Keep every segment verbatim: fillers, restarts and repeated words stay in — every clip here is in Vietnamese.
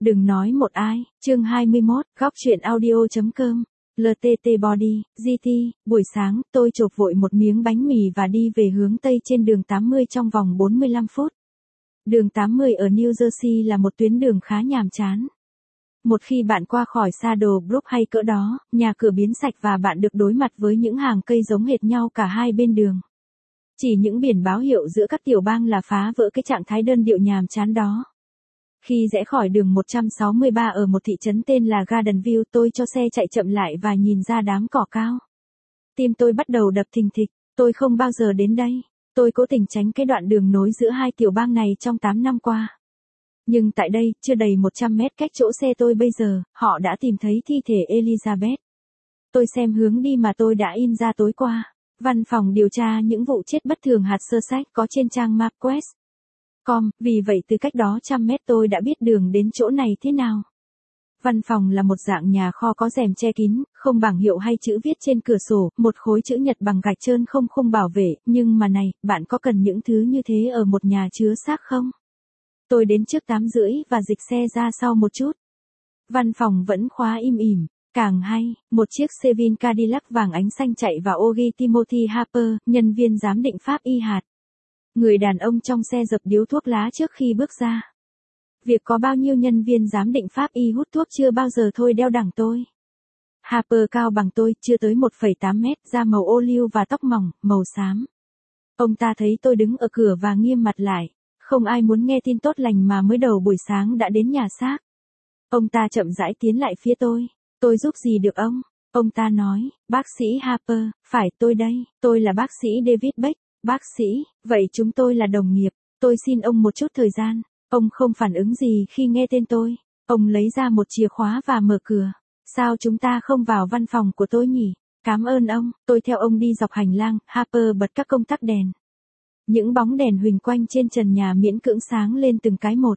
Đừng nói một ai, chương hai mươi mốt, góc truyện audio.com, lờ tê tê Body, giê tê, buổi sáng, tôi chộp vội một miếng bánh mì và đi về hướng Tây trên đường tám mươi trong vòng bốn mươi lăm phút. Đường tám mươi ở New Jersey là một tuyến đường khá nhàm chán. Một khi bạn qua khỏi Saddle Brook hay cỡ đó, nhà cửa biến sạch và bạn được đối mặt với những hàng cây giống hệt nhau cả hai bên đường. Chỉ những biển báo hiệu giữa các tiểu bang là phá vỡ cái trạng thái đơn điệu nhàm chán đó. Khi rẽ khỏi đường một trăm sáu mươi ba ở một thị trấn tên là Garden View, tôi cho xe chạy chậm lại và nhìn ra đám cỏ cao. Tim tôi bắt đầu đập thình thịch, tôi không bao giờ đến đây. Tôi cố tình tránh cái đoạn đường nối giữa hai tiểu bang này trong tám năm qua. Nhưng tại đây, chưa đầy một trăm mét cách chỗ xe tôi bây giờ, họ đã tìm thấy thi thể Elizabeth. Tôi xem hướng đi mà tôi đã in ra tối qua. Văn phòng điều tra những vụ chết bất thường hạt sơ sách có trên trang MapQuest chấm com, vì vậy từ cách đó trăm mét tôi đã biết đường đến chỗ này thế nào. Văn phòng là một dạng nhà kho có rèm che kín, không bảng hiệu hay chữ viết trên cửa sổ, một khối chữ nhật bằng gạch trơn không khung bảo vệ, nhưng mà này, bạn có cần những thứ như thế ở một nhà chứa xác không? Tôi đến trước tám rưỡi và dịch xe ra sau một chút. Văn phòng vẫn khóa im ỉm. Càng hay, một chiếc Chevy Cadillac vàng ánh xanh chạy vào ô ghi Timothy Harper, nhân viên giám định pháp y hạt. Người đàn ông trong xe dập điếu thuốc lá trước khi bước ra. Việc có bao nhiêu nhân viên giám định pháp y hút thuốc chưa bao giờ thôi đeo đẳng tôi. Harper cao bằng tôi, chưa tới một phẩy tám mét, da màu ô liu và tóc mỏng, màu xám. Ông ta thấy tôi đứng ở cửa và nghiêm mặt lại. Không ai muốn nghe tin tốt lành mà mới đầu buổi sáng đã đến nhà xác. Ông ta chậm rãi tiến lại phía tôi. Tôi giúp gì được ông? Ông ta nói, bác sĩ Harper, phải tôi đây, tôi là bác sĩ David Beck. Bác sĩ, vậy chúng tôi là đồng nghiệp, tôi xin ông một chút thời gian. Ông không phản ứng gì khi nghe tên tôi. Ông lấy ra một chìa khóa và mở cửa. Sao chúng ta không vào văn phòng của tôi nhỉ? Cảm ơn ông, tôi theo ông đi dọc hành lang. Harper bật các công tắc đèn. Những bóng đèn huỳnh quanh trên trần nhà miễn cưỡng sáng lên từng cái một.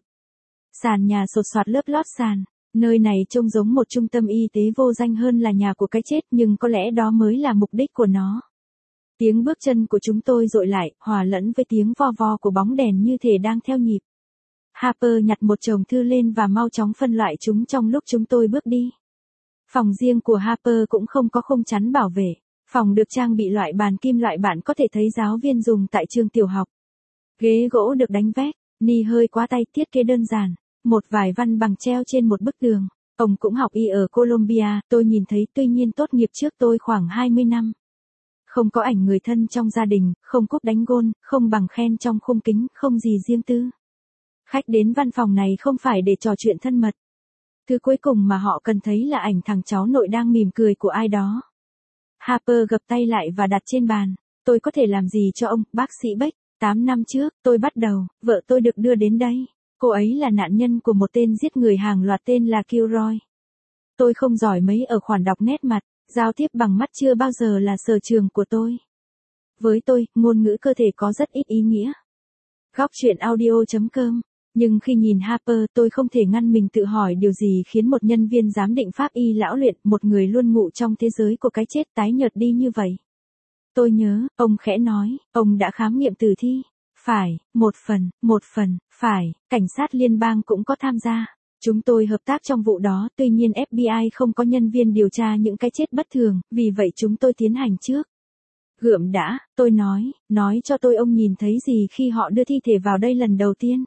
Sàn nhà sột soạt lớp lót sàn. Nơi này trông giống một trung tâm y tế vô danh hơn là nhà của cái chết, nhưng có lẽ đó mới là mục đích của nó. Tiếng bước chân của chúng tôi dội lại, hòa lẫn với tiếng vo vo của bóng đèn như thể đang theo nhịp. Harper nhặt một chồng thư lên và mau chóng phân loại chúng trong lúc chúng tôi bước đi. Phòng riêng của Harper cũng không có khung chắn bảo vệ. Phòng được trang bị loại bàn kim loại bạn có thể thấy giáo viên dùng tại trường tiểu học. Ghế gỗ được đánh vét, ni hơi quá tay, thiết kế đơn giản. Một vài văn bằng treo trên một bức tường. Ông cũng học y ở Columbia, tôi nhìn thấy, tuy nhiên tốt nghiệp trước tôi khoảng hai mươi năm. Không có ảnh người thân trong gia đình, không cúp đánh gôn, không bằng khen trong khung kính, không gì riêng tư. Khách đến văn phòng này không phải để trò chuyện thân mật. Thứ cuối cùng mà họ cần thấy là ảnh thằng cháu nội đang mỉm cười của ai đó. Harper gập tay lại và đặt trên bàn. Tôi có thể làm gì cho ông, bác sĩ Beck? Tám năm trước, tôi bắt đầu, vợ tôi được đưa đến đây. Cô ấy là nạn nhân của một tên giết người hàng loạt tên là Kilroy. Tôi không giỏi mấy ở khoản đọc nét mặt, giao tiếp bằng mắt chưa bao giờ là sở trường của tôi. Với tôi, ngôn ngữ cơ thể có rất ít ý nghĩa. Góc truyện audio.com. Nhưng khi nhìn Harper, tôi không thể ngăn mình tự hỏi điều gì khiến một nhân viên giám định pháp y lão luyện, một người luôn ngụ trong thế giới của cái chết, tái nhợt đi như vậy. Tôi nhớ, ông khẽ nói, ông đã khám nghiệm tử thi. Phải, một phần, một phần, phải, cảnh sát liên bang cũng có tham gia. Chúng tôi hợp tác trong vụ đó, tuy nhiên ép bê i không có nhân viên điều tra những cái chết bất thường, vì vậy chúng tôi tiến hành trước. Gượm đã, tôi nói, nói cho tôi ông nhìn thấy gì khi họ đưa thi thể vào đây lần đầu tiên.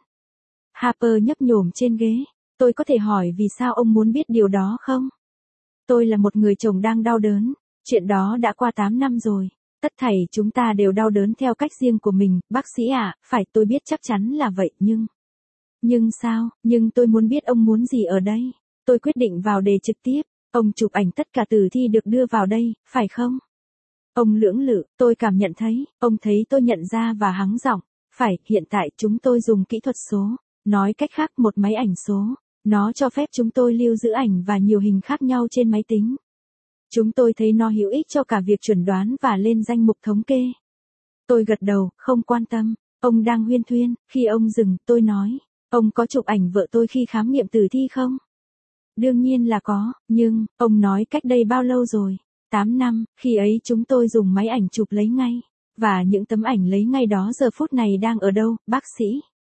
Harper nhấp nhổm trên ghế. Tôi có thể hỏi vì sao ông muốn biết điều đó không? Tôi là một người chồng đang đau đớn. Chuyện đó đã qua tám năm rồi. Tất thảy chúng ta đều đau đớn theo cách riêng của mình, bác sĩ ạ, à, phải tôi biết chắc chắn là vậy nhưng... Nhưng sao, nhưng tôi muốn biết ông muốn gì ở đây. Tôi quyết định vào đề trực tiếp, ông chụp ảnh tất cả tử thi được đưa vào đây, phải không? Ông lưỡng lự, tôi cảm nhận thấy, ông thấy tôi nhận ra và hắng giọng. Phải, hiện tại chúng tôi dùng kỹ thuật số, nói cách khác một máy ảnh số. Nó cho phép chúng tôi lưu giữ ảnh và nhiều hình khác nhau trên máy tính. Chúng tôi thấy nó hữu ích cho cả việc chuẩn đoán và lên danh mục thống kê. Tôi gật đầu, không quan tâm. Ông đang huyên thuyên, khi ông dừng, tôi nói, ông có chụp ảnh vợ tôi khi khám nghiệm tử thi không? Đương nhiên là có, nhưng, ông nói cách đây bao lâu rồi? tám năm, khi ấy chúng tôi dùng máy ảnh chụp lấy ngay. Và những tấm ảnh lấy ngay đó giờ phút này đang ở đâu, bác sĩ?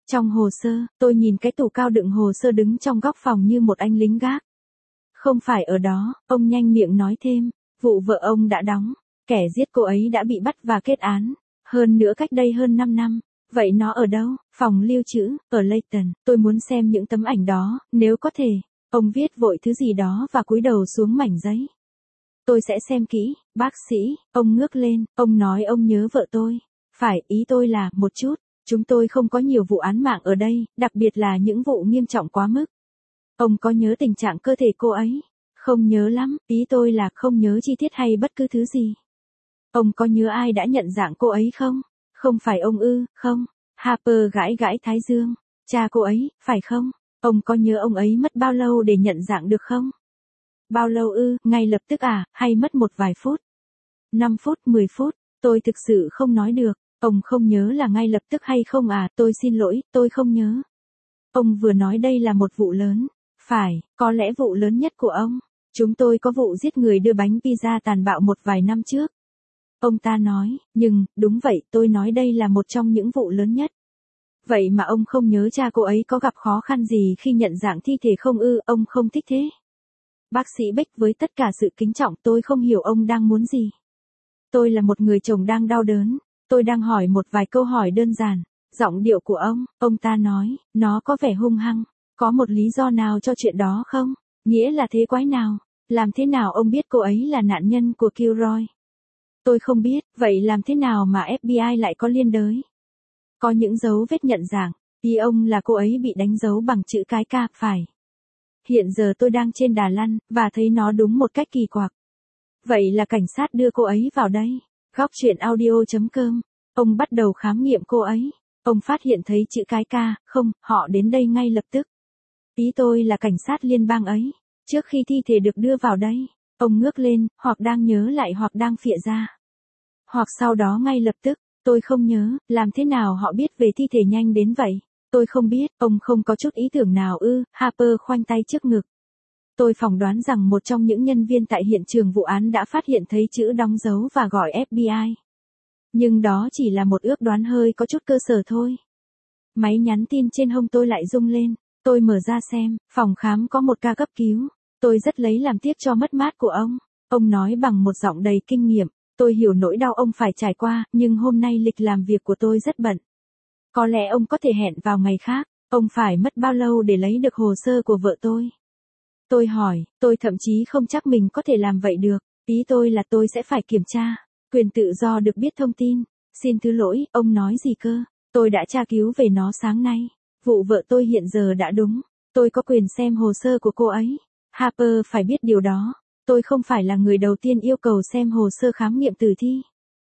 Trong hồ sơ, tôi nhìn cái tủ cao đựng hồ sơ đứng trong góc phòng như một anh lính gác. Không phải ở đó, ông nhanh miệng nói thêm, vụ vợ ông đã đóng, kẻ giết cô ấy đã bị bắt và kết án, hơn nữa cách đây hơn năm năm. Vậy nó ở đâu? Phòng lưu trữ, ở Leyton, tôi muốn xem những tấm ảnh đó, nếu có thể. Ông viết vội thứ gì đó và cúi đầu xuống mảnh giấy. Tôi sẽ xem kỹ, bác sĩ, ông ngước lên, ông nói ông nhớ vợ tôi. Phải, ý tôi là, một chút, chúng tôi không có nhiều vụ án mạng ở đây, đặc biệt là những vụ nghiêm trọng quá mức. Ông có nhớ tình trạng cơ thể cô ấy? Không nhớ lắm, ý tôi là không nhớ chi tiết hay bất cứ thứ gì. Ông có nhớ ai đã nhận dạng cô ấy không? Không phải ông ư, không. Harper gãi gãi thái dương. Cha cô ấy, phải không? Ông có nhớ ông ấy mất bao lâu để nhận dạng được không? Bao lâu ư, ngay lập tức à, hay mất một vài phút? năm phút, mười phút, tôi thực sự không nói được. Ông không nhớ là ngay lập tức hay không à, tôi xin lỗi, tôi không nhớ. Ông vừa nói đây là một vụ lớn. Phải, có lẽ vụ lớn nhất của ông. Chúng tôi có vụ giết người đưa bánh pizza tàn bạo một vài năm trước. Ông ta nói, nhưng, đúng vậy, tôi nói đây là một trong những vụ lớn nhất. Vậy mà ông không nhớ cha cô ấy có gặp khó khăn gì khi nhận dạng thi thể không ư, ông không thích thế. Bác sĩ Beck, với tất cả sự kính trọng, tôi không hiểu ông đang muốn gì. Tôi là một người chồng đang đau đớn, tôi đang hỏi một vài câu hỏi đơn giản. Giọng điệu của ông, ông ta nói, nó có vẻ hung hăng. Có một lý do nào cho chuyện đó không? Nghĩa là thế quái nào? Làm thế nào ông biết cô ấy là nạn nhân của Kilroy? Tôi không biết, vậy làm thế nào mà ép bê i lại có liên đới? Có những dấu vết nhận dạng, ý ông là cô ấy bị đánh dấu bằng chữ cái K, phải. Hiện giờ tôi đang trên đà lăn, và thấy nó đúng một cách kỳ quặc. Vậy là cảnh sát đưa cô ấy vào đây. Góc chuyện audio chấm com. Ông bắt đầu khám nghiệm cô ấy. Ông phát hiện thấy chữ cái K, không, họ đến đây ngay lập tức. Ý tôi là cảnh sát liên bang ấy. Trước khi thi thể được đưa vào đây, ông ngước lên, hoặc đang nhớ lại hoặc đang phịa ra. Hoặc sau đó ngay lập tức, tôi không nhớ, làm thế nào họ biết về thi thể nhanh đến vậy? Tôi không biết, ông không có chút ý tưởng nào ư, Harper khoanh tay trước ngực. Tôi phỏng đoán rằng một trong những nhân viên tại hiện trường vụ án đã phát hiện thấy chữ đóng dấu và gọi ép bê i. Nhưng đó chỉ là một ước đoán hơi có chút cơ sở thôi. Máy nhắn tin trên hông tôi lại rung lên. Tôi mở ra xem, phòng khám có một ca cấp cứu. Tôi rất lấy làm tiếc cho mất mát của ông. Ông nói bằng một giọng đầy kinh nghiệm. Tôi hiểu nỗi đau ông phải trải qua, nhưng hôm nay lịch làm việc của tôi rất bận. Có lẽ ông có thể hẹn vào ngày khác. Ông phải mất bao lâu để lấy được hồ sơ của vợ tôi? Tôi hỏi, tôi thậm chí không chắc mình có thể làm vậy được. Ý tôi là tôi sẽ phải kiểm tra. Quyền tự do được biết thông tin. Xin thứ lỗi, ông nói gì cơ? Tôi đã tra cứu về nó sáng nay. Vụ vợ tôi hiện giờ đã đúng. Tôi có quyền xem hồ sơ của cô ấy. Harper phải biết điều đó. Tôi không phải là người đầu tiên yêu cầu xem hồ sơ khám nghiệm tử thi.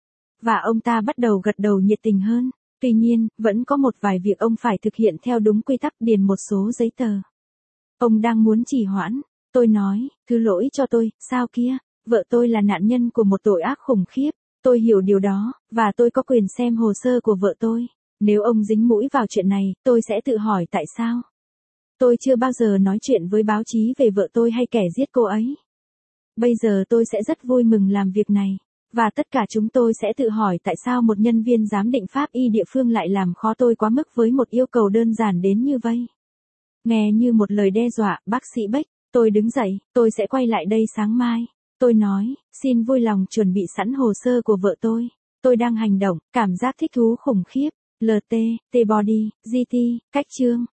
Và ông ta bắt đầu gật đầu nhiệt tình hơn. Tuy nhiên, vẫn có một vài việc ông phải thực hiện theo đúng quy tắc, điền một số giấy tờ. Ông đang muốn trì hoãn. Tôi nói, thứ lỗi cho tôi, sao kia? Vợ tôi là nạn nhân của một tội ác khủng khiếp. Tôi hiểu điều đó, và tôi có quyền xem hồ sơ của vợ tôi. Nếu ông dính mũi vào chuyện này, tôi sẽ tự hỏi tại sao. Tôi chưa bao giờ nói chuyện với báo chí về vợ tôi hay kẻ giết cô ấy. Bây giờ tôi sẽ rất vui mừng làm việc này. Và tất cả chúng tôi sẽ tự hỏi tại sao một nhân viên giám định pháp y địa phương lại làm khó tôi quá mức với một yêu cầu đơn giản đến như vây. Nghe như một lời đe dọa, bác sĩ Beck. Tôi đứng dậy, tôi sẽ quay lại đây sáng mai. Tôi nói, xin vui lòng chuẩn bị sẵn hồ sơ của vợ tôi. Tôi đang hành động, cảm giác thích thú khủng khiếp. lờ tê, T-body, giê tê, cách chương.